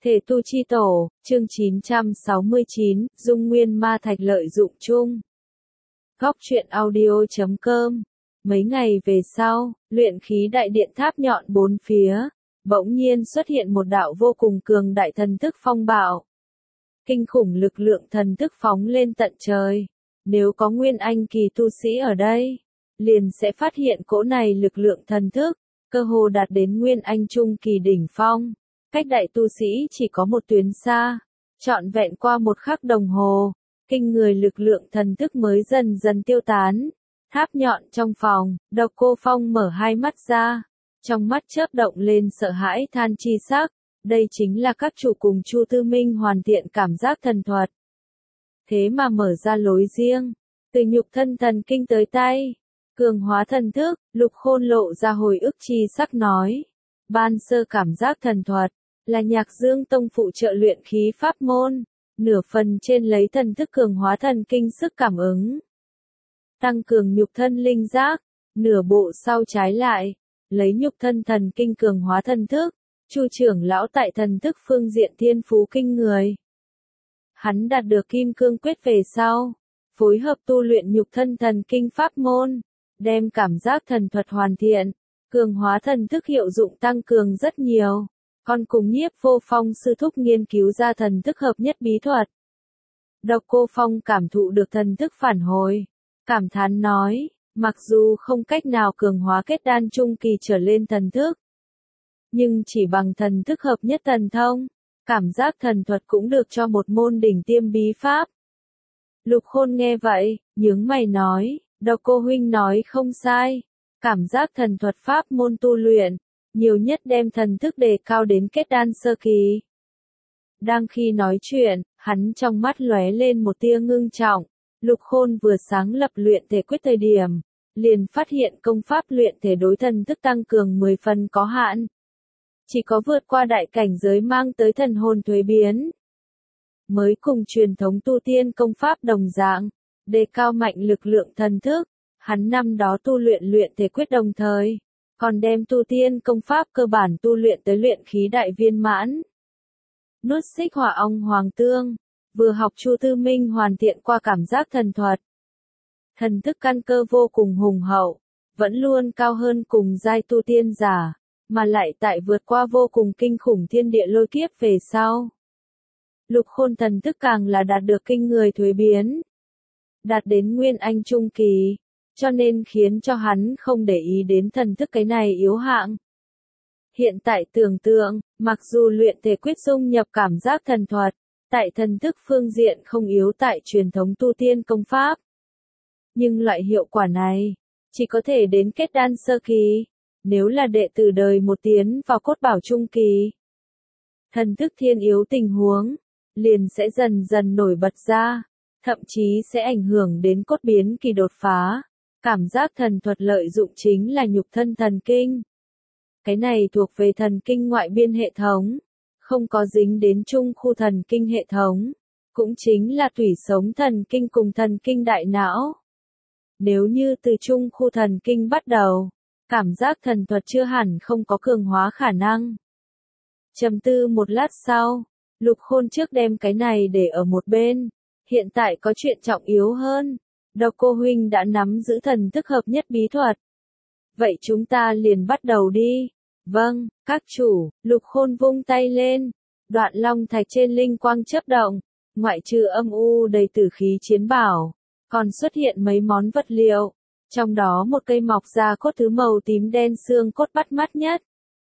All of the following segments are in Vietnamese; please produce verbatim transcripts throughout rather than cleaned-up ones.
Thể tu chi tổ, chương chín trăm sáu mươi chín, Dung Nguyên Ma Thạch lợi dụng chung. Góc truyện audio chấm com. Mấy ngày về sau, luyện khí đại điện tháp nhọn bốn phía, bỗng nhiên xuất hiện một đạo vô cùng cường đại thần thức phong bạo. Kinh khủng lực lượng thần thức phóng lên tận trời. Nếu có Nguyên Anh kỳ tu sĩ ở đây, liền sẽ phát hiện cỗ này lực lượng thần thức, cơ hồ đạt đến Nguyên Anh trung kỳ đỉnh phong. Cách đại tu sĩ chỉ có một tuyến xa, trọn vẹn qua một khắc đồng hồ, kinh người lực lượng thần thức mới dần dần tiêu tán. Tháp nhọn trong phòng, Độc Cô Phong mở hai mắt ra, trong mắt chớp động lên sợ hãi than chi sắc, đây chính là các chủ cùng Chu Tư Minh hoàn thiện cảm giác thần thuật. Thế mà mở ra lối riêng, từ nhục thân thần kinh tới tay, cường hóa thần thức, Lục Khôn lộ ra hồi ức chi sắc nói. Ban sơ cảm giác thần thuật, là Nhạc Dương Tông phụ trợ luyện khí pháp môn, nửa phần trên lấy thần thức cường hóa thần kinh sức cảm ứng, tăng cường nhục thân linh giác, nửa bộ sau trái lại, lấy nhục thân thần kinh cường hóa thần thức. Chu trưởng lão tại thần thức phương diện thiên phú kinh người. Hắn đạt được kim cương quyết về sau, phối hợp tu luyện nhục thân thần kinh pháp môn, đem cảm giác thần thuật hoàn thiện, cường hóa thần thức hiệu dụng tăng cường rất nhiều. Còn cùng Nhiếp Vô Phong sư thúc nghiên cứu ra thần thức hợp nhất bí thuật. Độc Cô Phong cảm thụ được thần thức phản hồi, cảm thán nói, mặc dù không cách nào cường hóa kết đan trung kỳ trở lên thần thức, nhưng chỉ bằng thần thức hợp nhất thần thông, cảm giác thần thuật cũng được cho một môn đỉnh tiêm bí pháp. Lục Khôn nghe vậy, nhướng mày nói, Độc Cô huynh nói không sai, cảm giác thần thuật pháp môn tu luyện, nhiều nhất đem thần thức đề cao đến kết đan sơ kỳ. Đang khi nói chuyện, hắn trong mắt lóe lên một tia ngưng trọng. Lục Khôn vừa sáng lập luyện thể quyết thời điểm, liền phát hiện công pháp luyện thể đối thần thức tăng cường mười phần có hạn. Chỉ có vượt qua đại cảnh giới mang tới thần hồn thuế biến, mới cùng truyền thống tu tiên công pháp đồng dạng, đề cao mạnh lực lượng thần thức. Hắn năm đó tu luyện luyện thể quyết đồng thời, còn đem tu tiên công pháp cơ bản tu luyện tới luyện khí đại viên mãn. Nuốt xích hỏa ong hoàng tương, vừa học Chu Tư Minh hoàn thiện qua cảm giác thần thuật. Thần thức căn cơ vô cùng hùng hậu, vẫn luôn cao hơn cùng giai tu tiên giả, mà lại tại vượt qua vô cùng kinh khủng thiên địa lôi kiếp về sau. Lục Khôn thần thức càng là đạt được kinh người thuế biến, đạt đến Nguyên Anh trung kỳ, cho nên khiến cho hắn không để ý đến thần thức cái này yếu hạng. Hiện tại tưởng tượng, mặc dù luyện thể quyết dung nhập cảm giác thần thuật, tại thần thức phương diện không yếu tại truyền thống tu tiên công pháp. Nhưng loại hiệu quả này, chỉ có thể đến kết đan sơ kỳ, nếu là đệ tử đời một tiến vào cốt bảo trung kỳ. Thần thức thiên yếu tình huống, liền sẽ dần dần nổi bật ra, thậm chí sẽ ảnh hưởng đến cốt biến kỳ đột phá. Cảm giác thần thuật lợi dụng chính là nhục thân thần kinh. Cái này thuộc về thần kinh ngoại biên hệ thống, không có dính đến trung khu thần kinh hệ thống, cũng chính là tủy sống thần kinh cùng thần kinh đại não. Nếu như từ trung khu thần kinh bắt đầu, cảm giác thần thuật chưa hẳn không có cường hóa khả năng. Trầm tư một lát sau, Lục Khôn trước đem cái này để ở một bên, hiện tại có chuyện trọng yếu hơn. Độc Cô huynh đã nắm giữ thần thức hợp nhất bí thuật. Vậy chúng ta liền bắt đầu đi. Vâng, các chủ. Lục Khôn vung tay lên, đoạn long thạch trên linh quang chớp động, ngoại trừ âm u đầy tử khí chiến bảo, còn xuất hiện mấy món vật liệu, trong đó một cây mọc ra cốt thứ màu tím đen xương cốt bắt mắt nhất,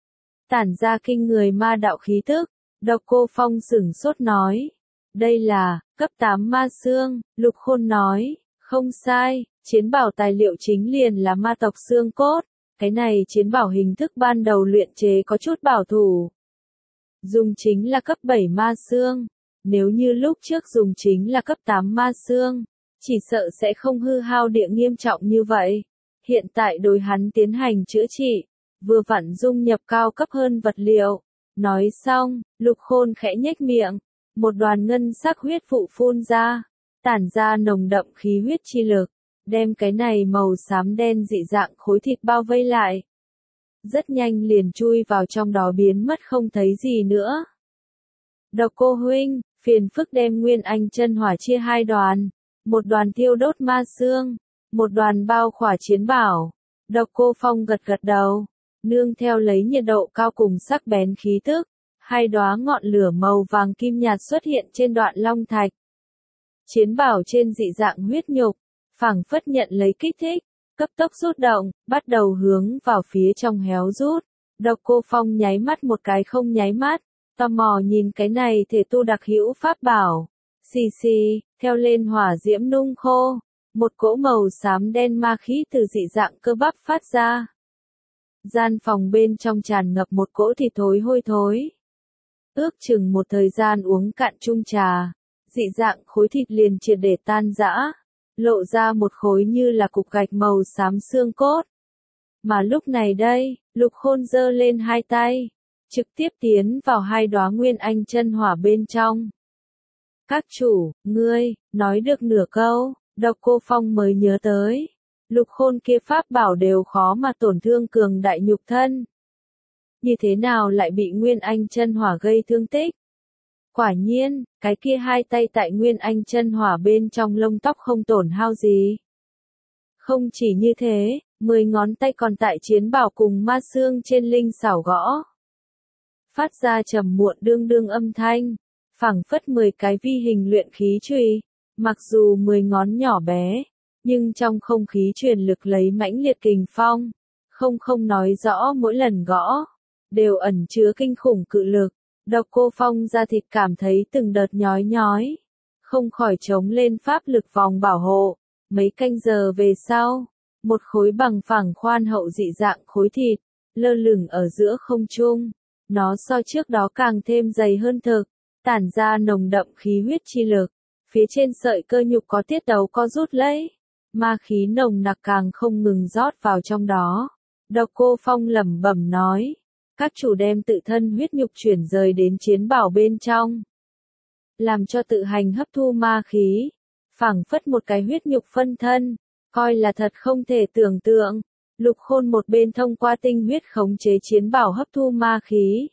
tản ra kinh người ma đạo khí tức. Độc Cô Phong sửng sốt nói, đây là cấp tám ma xương. Lục Khôn nói, không sai, chiến bảo tài liệu chính liền là ma tộc xương cốt. Cái này chiến bảo hình thức ban đầu luyện chế có chút bảo thủ, dùng chính là cấp bảy ma xương. Nếu như lúc trước dùng chính là cấp tám ma xương, chỉ sợ sẽ không hư hao địa nghiêm trọng như vậy. Hiện tại đối hắn tiến hành chữa trị, vừa vặn dung nhập cao cấp hơn vật liệu. Nói xong, Lục Khôn khẽ nhếch miệng, một đoàn ngân sắc huyết vụ phun ra, tản ra nồng đậm khí huyết chi lực, đem cái này màu xám đen dị dạng khối thịt bao vây lại. Rất nhanh liền chui vào trong đó biến mất không thấy gì nữa. Độc Cô huynh, phiền phức đem Nguyên Anh chân hỏa chia hai đoàn, một đoàn thiêu đốt ma xương, một đoàn bao khỏa chiến bảo. Độc Cô Phong gật gật đầu, nương theo lấy nhiệt độ cao cùng sắc bén khí tức, hai đóa ngọn lửa màu vàng kim nhạt xuất hiện trên đoạn long thạch. Chiến bảo trên dị dạng huyết nhục, phảng phất nhận lấy kích thích, cấp tốc rút động, bắt đầu hướng vào phía trong héo rút. Độc Cô Phong nháy mắt một cái không nháy mắt, tò mò nhìn cái này thể tu đặc hữu pháp bảo. Xì xì, theo lên hỏa diễm nung khô, một cỗ màu xám đen ma khí từ dị dạng cơ bắp phát ra. Gian phòng bên trong tràn ngập một cỗ thịt thối hôi thối. Ước chừng một thời gian uống cạn chung trà, dị dạng khối thịt liền triệt để tan rã, lộ ra một khối như là cục gạch màu xám xương cốt. Mà lúc này đây, Lục Khôn giơ lên hai tay, trực tiếp tiến vào hai đóa Nguyên Anh chân hỏa bên trong. Các chủ, ngươi, nói được nửa câu, Độc Cô Phong mới nhớ tới. Lục Khôn kia pháp bảo đều khó mà tổn thương cường đại nhục thân. Như thế nào lại bị Nguyên Anh chân hỏa gây thương tích? Quả nhiên, cái kia hai tay tại Nguyên Anh chân hỏa bên trong lông tóc không tổn hao gì. Không chỉ như thế, mười ngón tay còn tại chiến bảo cùng ma xương trên linh xảo gõ. Phát ra trầm muộn đương đương âm thanh, phảng phất mười cái vi hình luyện khí chùy, mặc dù mười ngón nhỏ bé, nhưng trong không khí truyền lực lấy mãnh liệt kình phong, không không nói rõ mỗi lần gõ, đều ẩn chứa kinh khủng cự lực. Độc Cô Phong da thịt cảm thấy từng đợt nhói nhói, không khỏi chống lên pháp lực vòng bảo hộ. Mấy canh giờ về sau, một khối bằng phẳng khoan hậu dị dạng khối thịt, lơ lửng ở giữa không trung. Nó so trước đó càng thêm dày hơn thực, tản ra nồng đậm khí huyết chi lực. Phía trên sợi cơ nhục có tiết tấu co rút lấy, ma khí nồng nặc càng không ngừng rót vào trong đó. Độc Cô Phong lẩm bẩm nói, các chủ đem tự thân huyết nhục chuyển rời đến chiến bảo bên trong, làm cho tự hành hấp thu ma khí, phảng phất một cái huyết nhục phân thân, coi là thật không thể tưởng tượng. Lục Khôn một bên thông qua tinh huyết khống chế chiến bảo hấp thu ma khí.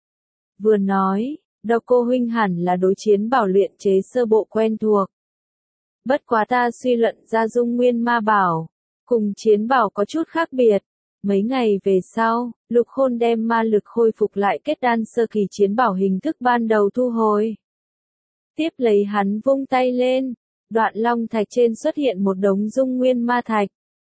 Vừa nói, Độc Cô huynh hẳn là đối chiến bảo luyện chế sơ bộ quen thuộc. Bất quá ta suy luận ra dung nguyên ma bảo, cùng chiến bảo có chút khác biệt. Mấy ngày về sau, Lục Khôn đem ma lực khôi phục lại kết đan sơ kỳ chiến bảo hình thức ban đầu thu hồi. Tiếp lấy hắn vung tay lên, đoạn long thạch trên xuất hiện một đống dung nguyên ma thạch.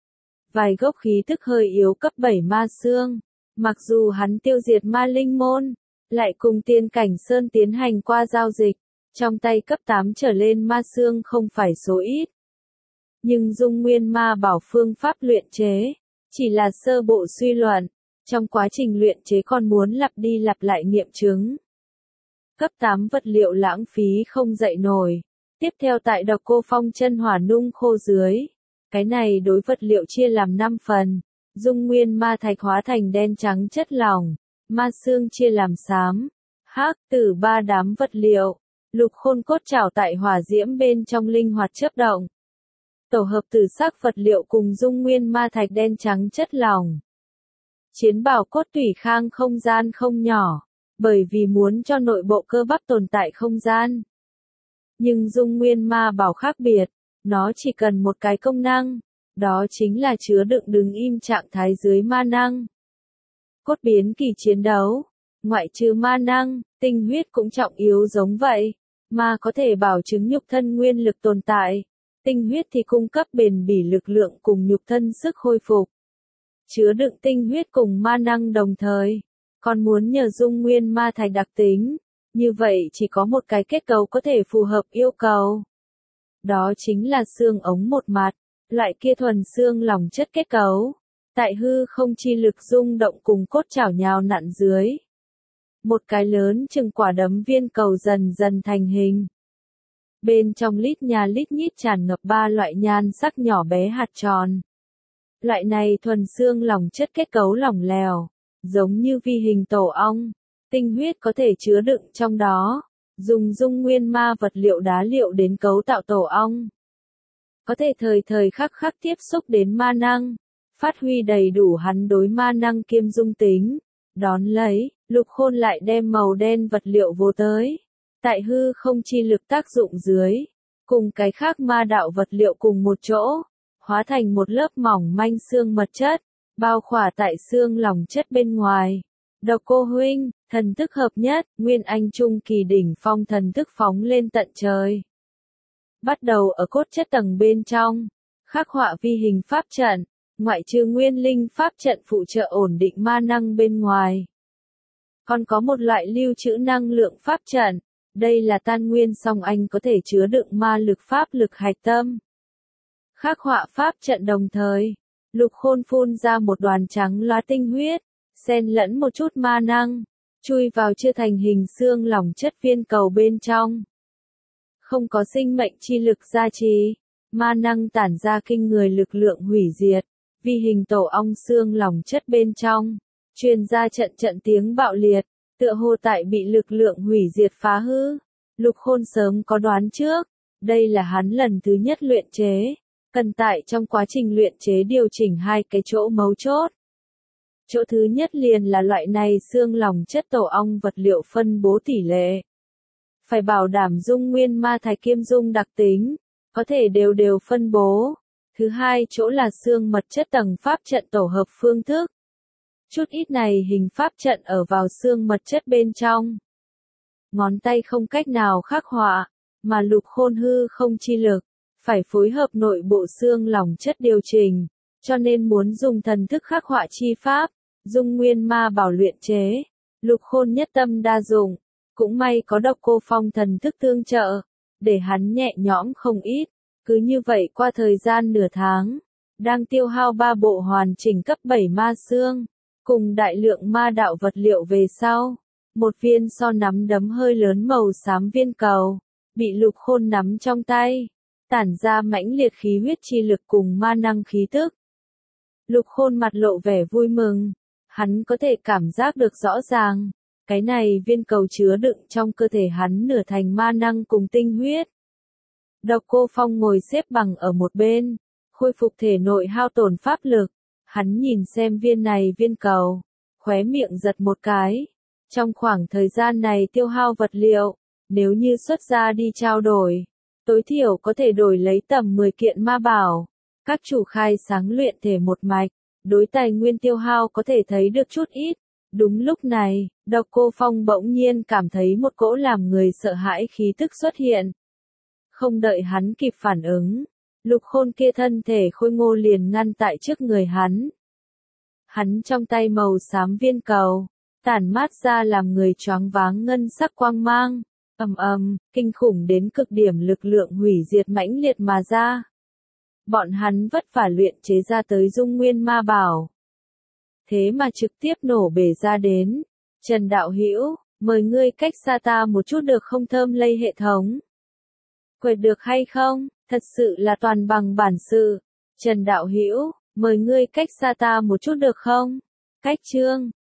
Vài gốc khí tức hơi yếu cấp bảy ma xương, mặc dù hắn tiêu diệt ma linh môn, lại cùng tiên cảnh sơn tiến hành qua giao dịch, trong tay cấp tám trở lên ma xương không phải số ít. Nhưng dung nguyên ma bảo phương pháp luyện chế, chỉ là sơ bộ suy luận, trong quá trình luyện chế còn muốn lặp đi lặp lại nghiệm chứng. Cấp tám vật liệu lãng phí không dậy nổi. Tiếp theo tại Độc Cô Phong chân hỏa nung khô dưới, cái này đối vật liệu chia làm năm phần, dung nguyên ma thạch hóa thành đen trắng chất lỏng, ma xương chia làm xám, hắc, tử ba đám vật liệu. Lục Khôn cốt trảo tại hỏa diễm bên trong linh hoạt chớp động. Tổ hợp từ sắc vật liệu cùng dung nguyên ma thạch đen trắng chất lỏng. Chiến bảo cốt tủy khang không gian không nhỏ, bởi vì muốn cho nội bộ cơ bắp tồn tại không gian. Nhưng dung nguyên ma bảo khác biệt, nó chỉ cần một cái công năng, đó chính là chứa đựng đứng im trạng thái dưới ma năng. Cốt biến kỳ chiến đấu, ngoại trừ ma năng, tinh huyết cũng trọng yếu giống vậy, mà có thể bảo chứng nhục thân nguyên lực tồn tại. Tinh huyết thì cung cấp bền bỉ lực lượng cùng nhục thân sức hồi phục. Chứa đựng tinh huyết cùng ma năng đồng thời, còn muốn nhờ dung nguyên ma thạch đặc tính, như vậy chỉ có một cái kết cấu có thể phù hợp yêu cầu. Đó chính là xương ống một mặt, loại kia thuần xương lỏng chất kết cấu, tại hư không chi lực rung động cùng cốt chảo nhào nặn dưới. Một cái lớn chừng quả đấm viên cầu dần dần thành hình. Bên trong lít nhà lít nhít tràn ngập ba loại nhan sắc nhỏ bé hạt tròn. Loại này thuần xương lỏng chất kết cấu lỏng lẻo, giống như vi hình tổ ong, tinh huyết có thể chứa đựng trong đó, dùng dung nguyên ma vật liệu đá liệu đến cấu tạo tổ ong. Có thể thời thời khắc khắc tiếp xúc đến ma năng, phát huy đầy đủ hắn đối ma năng kiêm dung tính. Đón lấy, Lục Khôn lại đem màu đen vật liệu vô tới, tại hư không chi lực tác dụng dưới, cùng cái khác ma đạo vật liệu cùng một chỗ, hóa thành một lớp mỏng manh xương mật chất, bao khỏa tại xương lòng chất bên ngoài. Độc Cô huynh, thần thức hợp nhất, Nguyên Anh trung kỳ đỉnh phong thần thức phóng lên tận trời. Bắt đầu ở cốt chất tầng bên trong, khắc họa vi hình pháp trận, ngoại trừ nguyên linh pháp trận phụ trợ ổn định ma năng bên ngoài. Còn có một loại lưu trữ năng lượng pháp trận, đây là tan nguyên song anh có thể chứa đựng ma lực pháp lực hạch tâm. Khắc họa pháp trận đồng thời, Lục Khôn phun ra một đoàn trắng loá tinh huyết, xen lẫn một chút ma năng, chui vào chưa thành hình xương lỏng chất viên cầu bên trong. Không có sinh mệnh chi lực gia trì, ma năng tản ra kinh người lực lượng hủy diệt, vi hình tổ ong xương lỏng chất bên trong, truyền ra trận trận tiếng bạo liệt, tựa hồ tại bị lực lượng hủy diệt phá hư. Lục Khôn sớm có đoán trước, đây là hắn lần thứ nhất luyện chế, cần tại trong quá trình luyện chế điều chỉnh hai cái chỗ mấu chốt. Chỗ thứ nhất liền là loại này xương lỏng chất tổ ong vật liệu phân bố tỷ lệ. Phải bảo đảm dung nguyên ma thạch kiêm dung đặc tính, có thể đều đều phân bố. Thứ hai chỗ là xương mật chất tầng pháp trận tổ hợp phương thức. Chút ít này hình pháp trận ở vào xương mật chất bên trong. Ngón tay không cách nào khắc họa, mà Lục Khôn hư không chi lực, phải phối hợp nội bộ xương lỏng chất điều chỉnh, cho nên muốn dùng thần thức khắc họa chi pháp, dung nguyên ma bảo luyện chế. Lục Khôn nhất tâm đa dụng, cũng may có Độc Cô Phong thần thức tương trợ, để hắn nhẹ nhõm không ít. Cứ như vậy qua thời gian nửa tháng, đang tiêu hao ba bộ hoàn chỉnh cấp bảy ma xương, cùng đại lượng ma đạo vật liệu về sau, một viên so nắm đấm hơi lớn màu xám viên cầu, bị Lục Khôn nắm trong tay, tản ra mãnh liệt khí huyết chi lực cùng ma năng khí tức. Lục Khôn mặt lộ vẻ vui mừng, hắn có thể cảm giác được rõ ràng, cái này viên cầu chứa đựng trong cơ thể hắn nửa thành ma năng cùng tinh huyết. Độc Cô Phong ngồi xếp bằng ở một bên, khôi phục thể nội hao tổn pháp lực, hắn nhìn xem viên này viên cầu, khóe miệng giật một cái. Trong khoảng thời gian này tiêu hao vật liệu, nếu như xuất ra đi trao đổi, tối thiểu có thể đổi lấy tầm mười kiện ma bảo. Các chủ khai sáng luyện thể một mạch, đối tài nguyên tiêu hao có thể thấy được chút ít. Đúng lúc này, Độc Cô Phong bỗng nhiên cảm thấy một cỗ làm người sợ hãi khí tức xuất hiện. Không đợi hắn kịp phản ứng, Lục Khôn kia thân thể khôi ngô liền ngăn tại trước người hắn. Hắn trong tay màu xám viên cầu, tản mát ra làm người choáng váng ngân sắc quang mang, ầm ầm, kinh khủng đến cực điểm lực lượng hủy diệt mãnh liệt mà ra. Bọn hắn vất vả luyện chế ra tới dung nguyên ma bảo, thế mà trực tiếp nổ bể ra đến. Trần đạo hữu, mời ngươi cách xa ta một chút được không? Thơm lây hệ thống. Quệt được hay không? Thật sự là toàn bằng bản sự. Trần đạo hữu, mời ngươi cách xa ta một chút được không? Cách chương